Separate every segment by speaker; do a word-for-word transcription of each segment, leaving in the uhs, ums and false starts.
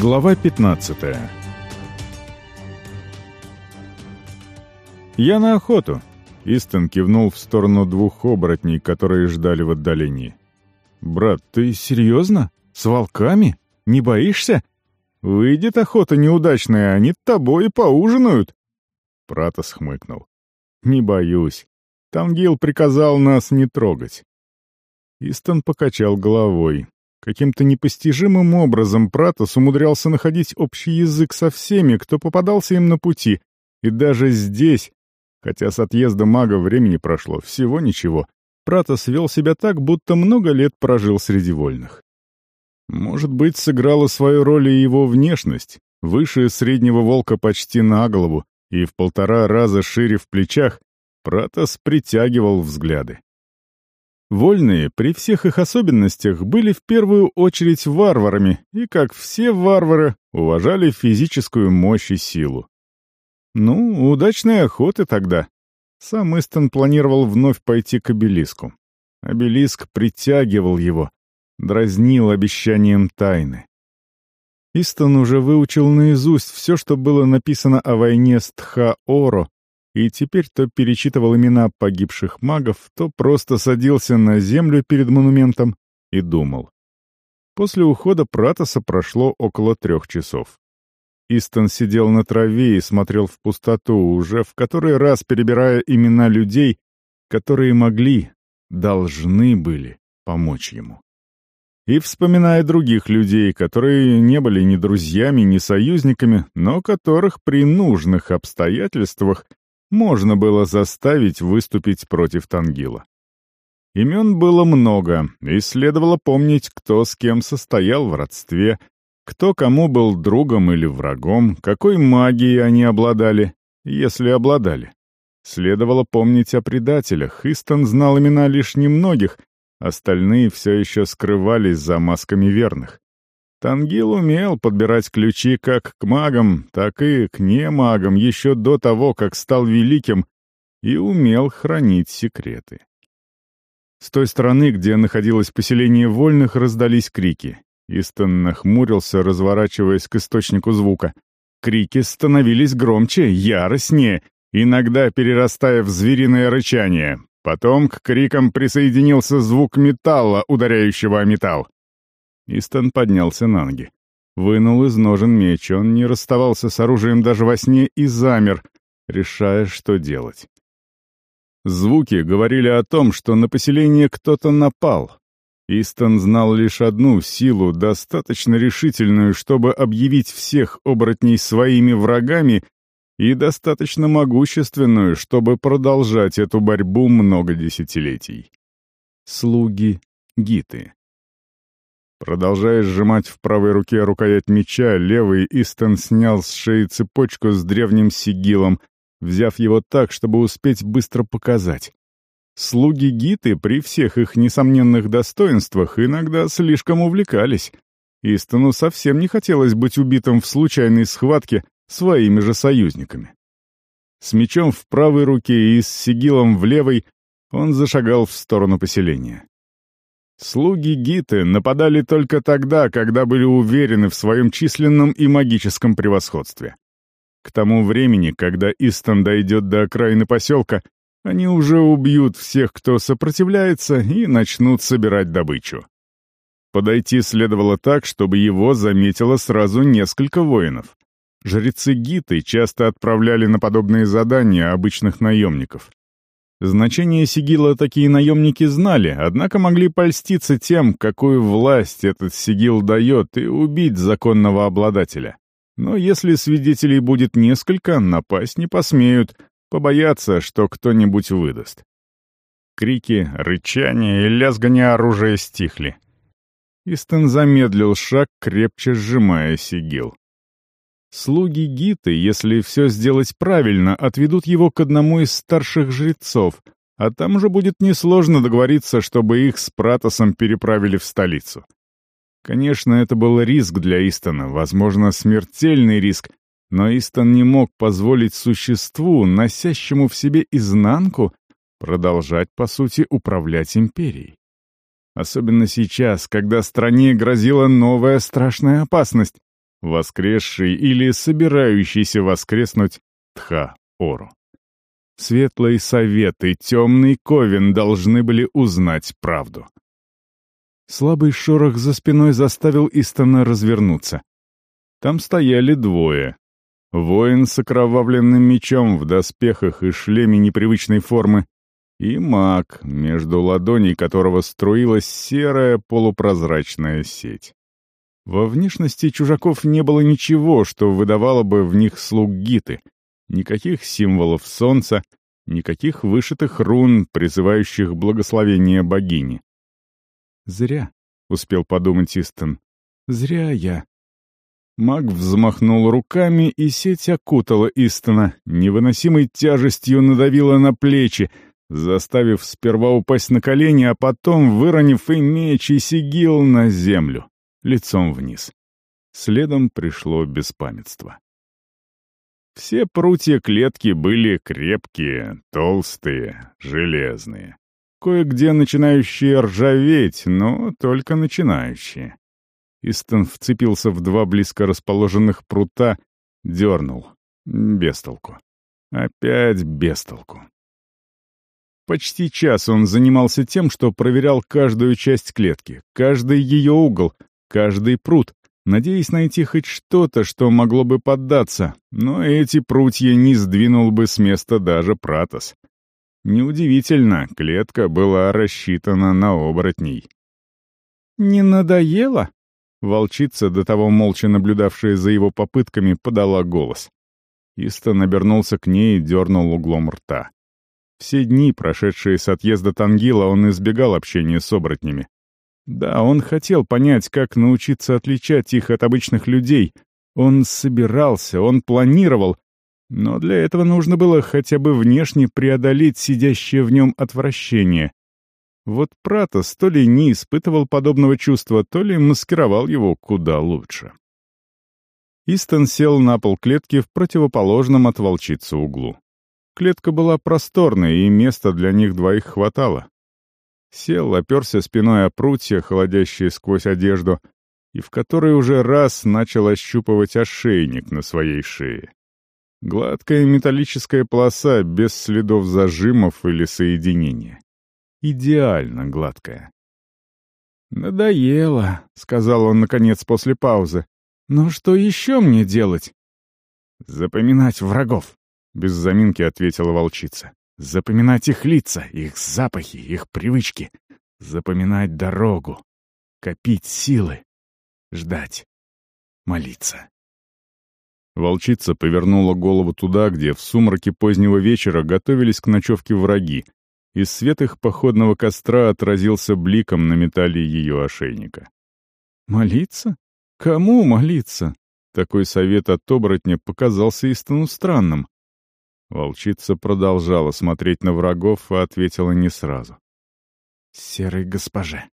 Speaker 1: Глава пятнадцатая. «Я на охоту», — Истон кивнул в сторону двух оборотней, которые ждали в отдалении. «Брат, ты серьезно? С волками? Не боишься? Выйдет охота неудачная, они тобой поужинают». Пратос хмыкнул. «Не боюсь. Тангил приказал нас не трогать». Истон покачал головой. Каким-то непостижимым образом Пратос умудрялся находить общий язык со всеми, кто попадался им на пути, и даже здесь, хотя с отъезда мага времени прошло всего ничего, Пратос вел себя так, будто много лет прожил среди вольных. Может быть, сыграла свою роль и его внешность, выше среднего волка почти на голову и в полтора раза шире в плечах, Пратос притягивал взгляды. Вольные, при всех их особенностях, были в первую очередь варварами и, как все варвары, уважали физическую мощь и силу. Ну, удачной охоты тогда. Сам Истон планировал вновь пойти к обелиску. Обелиск притягивал его, дразнил обещанием тайны. Истон уже выучил наизусть все, что было написано о войне с Тха-Оро, и теперь то перечитывал имена погибших магов, то просто садился на землю перед монументом и думал. После ухода Пратоса прошло около трех часов. Истон сидел на траве и смотрел в пустоту, уже в который раз перебирая имена людей, которые могли, должны были помочь ему. И вспоминая других людей, которые не были ни друзьями, ни союзниками, но которых при нужных обстоятельствах можно было заставить выступить против Тангила. Имен было много, и следовало помнить, кто с кем состоял в родстве, кто кому был другом или врагом, какой магией они обладали, если обладали. Следовало помнить о предателях. Истон знал имена лишь немногих, остальные все еще скрывались за масками верных. Тангил умел подбирать ключи как к магам, так и к немагам еще до того, как стал великим, и умел хранить секреты. С той стороны, где находилось поселение вольных, раздались крики. Истон нахмурился, разворачиваясь к источнику звука. Крики становились громче, яростнее, иногда перерастая в звериное рычание. Потом к крикам присоединился звук металла, ударяющего о металл. Истон поднялся на ноги. Вынул из ножен меч, он не расставался с оружием даже во сне и замер, решая, что делать. Звуки говорили о том, что на поселение кто-то напал. Истон знал лишь одну силу, достаточно решительную, чтобы объявить всех оборотней своими врагами, и достаточно могущественную, чтобы продолжать эту борьбу много десятилетий. Слуги Гиты. Продолжая сжимать в правой руке рукоять меча, левый Истон снял с шеи цепочку с древним сигилом, взяв его так, чтобы успеть быстро показать. Слуги Гиты при всех их несомненных достоинствах иногда слишком увлекались. Истону совсем не хотелось быть убитым в случайной схватке своими же союзниками. С мечом в правой руке и с сигилом в левой он зашагал в сторону поселения. Слуги Гиты нападали только тогда, когда были уверены в своем численном и магическом превосходстве. К тому времени, когда Истон дойдет до окраины поселка, они уже убьют всех, кто сопротивляется, и начнут собирать добычу. Подойти следовало так, чтобы его заметило сразу несколько воинов. Жрецы Гиты часто отправляли на подобные задания обычных наемников. Значение сигила такие наемники знали, однако могли польститься тем, какую власть этот сигил дает, и убить законного обладателя. Но если свидетелей будет несколько, напасть не посмеют, побоятся, что кто-нибудь выдаст. Крики, рычание и лязгание оружия стихли. Истон замедлил шаг, крепче сжимая сигил. Слуги Гиты, если все сделать правильно, отведут его к одному из старших жрецов, а там же будет несложно договориться, чтобы их с Пратосом переправили в столицу. Конечно, это был риск для Истона, возможно, смертельный риск, но Истон не мог позволить существу, носящему в себе изнанку, продолжать, по сути, управлять империей. Особенно сейчас, когда стране грозила новая страшная опасность. воскресший или собирающийся воскреснуть Тха-Ору. Светлый совет и темный ковен должны были узнать правду. Слабый шорох за спиной заставил Истона развернуться. Там стояли двое. Воин с окровавленным мечом в доспехах и шлеме непривычной формы и маг, между ладоней которого струилась серая полупрозрачная сеть. Во внешности чужаков не было ничего, что выдавало бы в них слуг Гиты. Никаких символов солнца, никаких вышитых рун, призывающих благословение богини. «Зря», — успел подумать Истон, — «зря я». Маг взмахнул руками, и сеть окутала Истона, невыносимой тяжестью надавила на плечи, заставив сперва упасть на колени, а потом, выронив и меч, и сигил на землю, лицом вниз. Следом пришло беспамятство. Все прутья клетки были крепкие, толстые, железные. Кое-где начинающие ржаветь, но только начинающие. Истон вцепился в два близко расположенных прута, дернул. Без толку. Опять без толку. Почти час он занимался тем, что проверял каждую часть клетки, каждый ее угол, каждый прут, надеясь найти хоть что-то, что могло бы поддаться, но эти прутья не сдвинул бы с места даже Пратос. Неудивительно, клетка была рассчитана на оборотней. «Не надоело?» Волчица, до того молча наблюдавшая за его попытками, подала голос. Истон обернулся к ней и дернул углом рта. Все дни, прошедшие с отъезда Тангила, он избегал общения с оборотнями. Да, он хотел понять, как научиться отличать их от обычных людей. Он собирался, он планировал, но для этого нужно было хотя бы внешне преодолеть сидящее в нем отвращение. Вот Пратос то ли не испытывал подобного чувства, то ли маскировал его куда лучше. Истон сел на пол клетки в противоположном от волчицы углу. Клетка была просторной, и места для них двоих хватало. Сел, оперся спиной о прутья, холодящие сквозь одежду, и в который уже раз начал ощупывать ошейник на своей шее. Гладкая металлическая полоса, без следов зажимов или соединения. Идеально гладкая. «Надоело», — сказал он, наконец, после паузы. «Но что еще мне делать?» «Запоминать врагов», — без заминки ответила волчица. «Запоминать их лица, их запахи, их привычки. Запоминать дорогу. Копить силы. Ждать. Молиться». Волчица повернула голову туда, где в сумраке позднего вечера готовились к ночевке враги, и свет их походного костра отразился бликом на металле ее ошейника. «Молиться? Кому молиться?» Такой совет от оборотня показался Истону странным. Волчица продолжала смотреть на врагов и ответила не сразу. «Серой госпоже».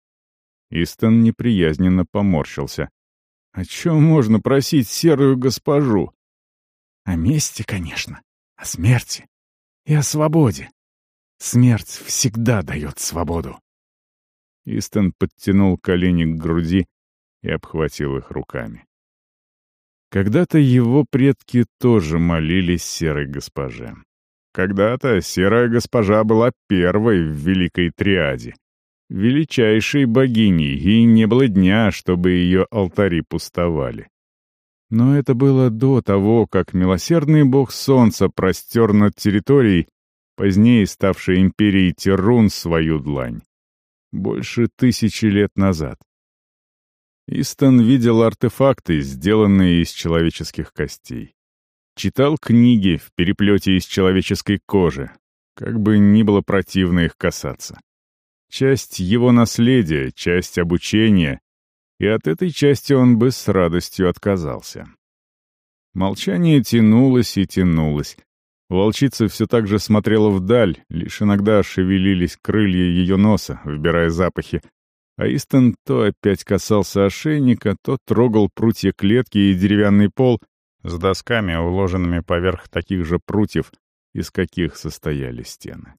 Speaker 1: Истон неприязненно поморщился. «О чем можно просить серую госпожу?» «О мести, конечно, о смерти и о свободе. Смерть всегда дает свободу». Истон подтянул колени к груди и обхватил их руками. Когда-то его предки тоже молились серой госпоже. Когда-то серая госпожа была первой в Великой Триаде, величайшей богиней, и не было дня, чтобы ее алтари пустовали. Но это было до того, как милосердный бог солнца простер над территорией, позднее ставшей империей Террун, свою длань. Больше тысячи лет назад. Истон видел артефакты, сделанные из человеческих костей. Читал книги в переплете из человеческой кожи, как бы ни было противно их касаться. Часть его наследия, часть обучения, и от этой части он бы с радостью отказался. Молчание тянулось и тянулось. Волчица все так же смотрела вдаль, лишь иногда шевелились крылья ее носа, вбирая запахи, а Истон то опять касался ошейника, то трогал прутья клетки и деревянный пол с досками, уложенными поверх таких же прутьев, из каких состояли стены.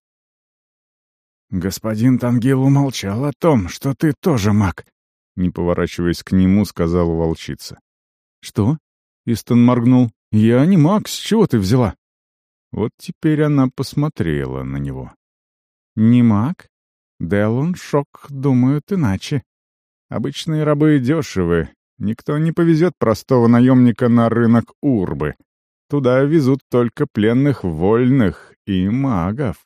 Speaker 1: «Господин Тангил умолчал о том, что ты тоже маг», — не поворачиваясь к нему, сказала волчица. «Что?» — Истон моргнул. «Я не маг, с чего ты взяла?» Вот теперь она посмотрела на него. «Не маг? Делун Шок думают иначе. Обычные рабы дешевы. Никто не повезет простого наемника на рынок Урбы. Туда везут только пленных вольных и магов».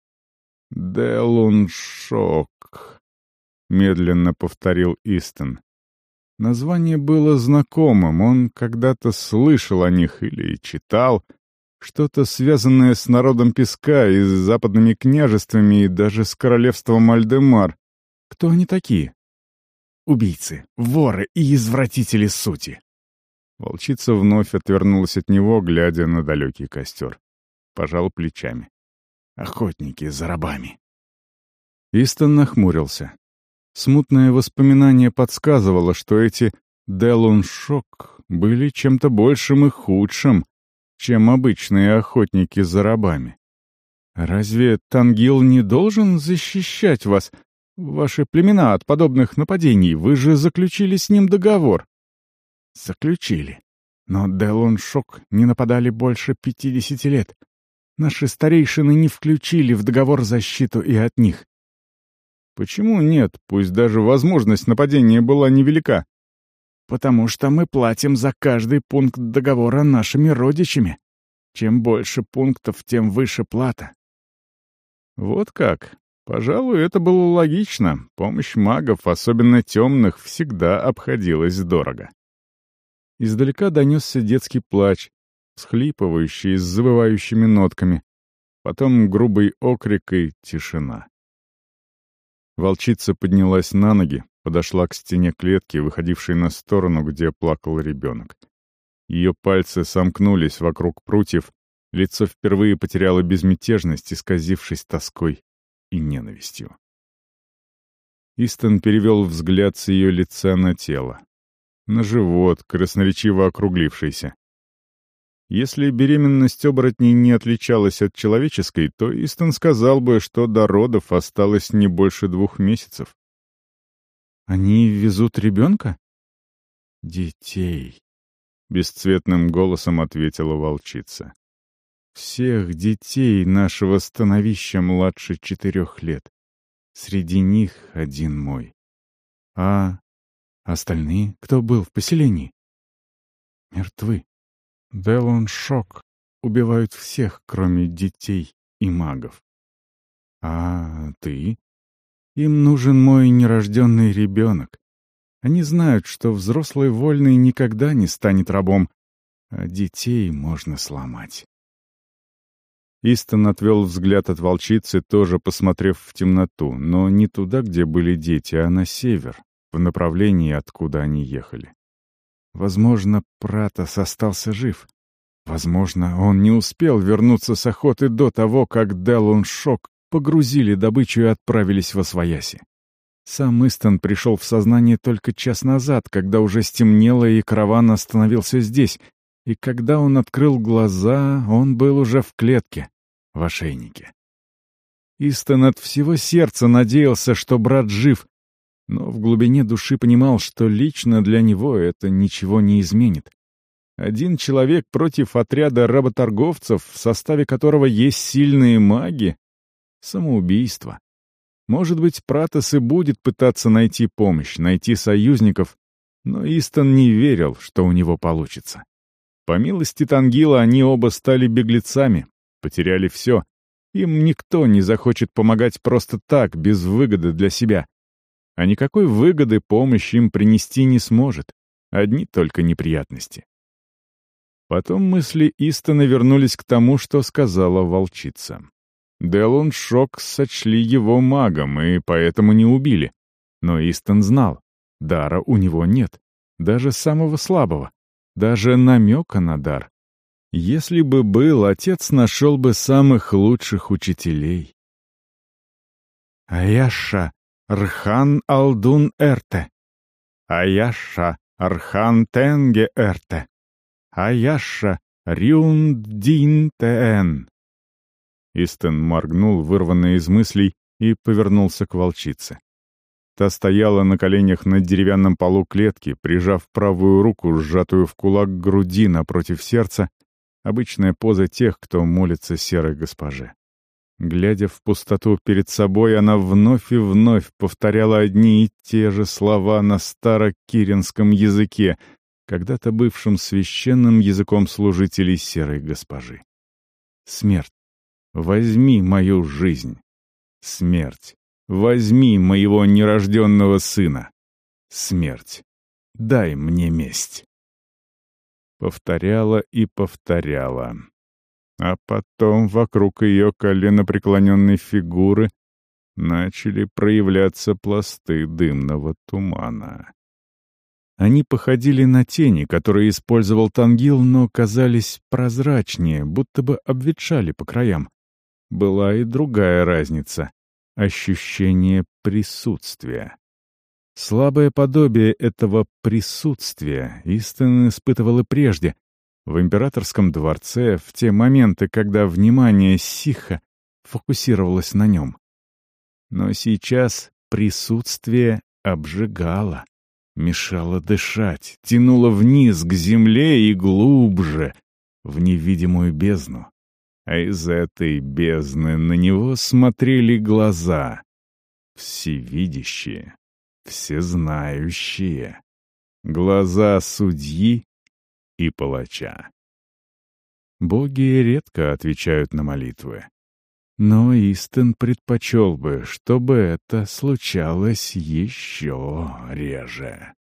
Speaker 1: «Делун Шок», — медленно повторил Истон. Название было знакомым, он когда-то слышал о них или читал. Что-то связанное с народом песка и с западными княжествами и даже с королевством Альдемар. Кто они такие? Убийцы, воры и извратители сути. Волчица вновь отвернулась от него, глядя на далекий костер. Пожал плечами. Охотники за рабами. Истон нахмурился. Смутное воспоминание подсказывало, что эти Делун Шок были чем-то большим и худшим, чем обычные охотники за рабами. Разве Тангил не должен защищать вас, ваши племена, от подобных нападений? Вы же заключили с ним договор. Заключили. Но Делун Шок не нападали больше пятидесяти лет. Наши старейшины не включили в договор защиту и от них. Почему нет, пусть даже возможность нападения была невелика? Потому что мы платим за каждый пункт договора нашими родичами. Чем больше пунктов, тем выше плата. Вот как. Пожалуй, это было логично. Помощь магов, особенно темных, всегда обходилась дорого. Издалека донесся детский плач, всхлипывающий с завывающими нотками. Потом грубый окрик и тишина. Волчица поднялась на ноги, подошла к стене клетки, выходившей на сторону, где плакал ребенок. Ее пальцы сомкнулись вокруг прутьев, лицо впервые потеряло безмятежность, исказившись тоской и ненавистью. Истон перевел взгляд с ее лица на тело. На живот, красноречиво округлившийся. Если беременность оборотней не отличалась от человеческой, то Истон сказал бы, что до родов осталось не больше двух месяцев. «Они везут ребенка?» «Детей», — бесцветным голосом ответила волчица. «Всех детей нашего становища младше четырех лет. Среди них один мой. А остальные, кто был в поселении?» «Мертвы. Делун Шок убивают всех, кроме детей и магов. А ты? Им нужен мой нерожденный ребенок. Они знают, что взрослый вольный никогда не станет рабом, а детей можно сломать». Истон отвел взгляд от волчицы, тоже посмотрев в темноту, но не туда, где были дети, а на север, в направлении, откуда они ехали. Возможно, Пратос остался жив. Возможно, он не успел вернуться с охоты до того, как Делун Шок погрузили добычу и отправились во свояси. Сам Истон пришел в сознание только час назад, когда уже стемнело и караван остановился здесь, и когда он открыл глаза, он был уже в клетке, в ошейнике. Истон от всего сердца надеялся, что брат жив, но в глубине души понимал, что лично для него это ничего не изменит. Один человек против отряда работорговцев, в составе которого есть сильные маги — самоубийство. Может быть, Пратос и будет пытаться найти помощь, найти союзников, но Истон не верил, что у него получится. По милости Тангила они оба стали беглецами, потеряли все. Им никто не захочет помогать просто так, без выгоды для себя. А никакой выгоды помощь им принести не сможет. Одни только неприятности. Потом мысли Истона вернулись к тому, что сказала волчица. Делун Шок сочли его магом и поэтому не убили. Но Истон знал, дара у него нет, даже самого слабого, даже намека на дар. Если бы был, отец нашел бы самых лучших учителей. Аяша Рхан Алдун Эрте. Аяша Архан Тенге Эрте. Аяша Рюндин Тен. Истон моргнул, вырванный из мыслей, и повернулся к волчице. Та стояла на коленях на деревянном полу клетки, прижав правую руку, сжатую в кулак к груди напротив сердца, обычная поза тех, кто молится серой госпоже. Глядя в пустоту перед собой, она вновь и вновь повторяла одни и те же слова на старокиренском языке, когда-то бывшим священным языком служителей серой госпожи. «Смерть, возьми мою жизнь! Смерть, возьми моего нерожденного сына! Смерть, дай мне месть!» Повторяла и повторяла. А потом вокруг ее коленопреклоненной фигуры начали проявляться пласты дымного тумана. Они походили на тени, которые использовал Тангил, но казались прозрачнее, будто бы обветшали по краям. Была и другая разница — ощущение присутствия. Слабое подобие этого присутствия Истон испытывал и прежде, в императорском дворце, в те моменты, когда внимание Сиха фокусировалось на нем. Но сейчас присутствие обжигало, мешало дышать, тянуло вниз к земле и глубже, в невидимую бездну. А из этой бездны на него смотрели глаза, всевидящие, всезнающие, глаза судьи и палача. Боги редко отвечают на молитвы, но Истон предпочел бы, чтобы это случалось еще реже.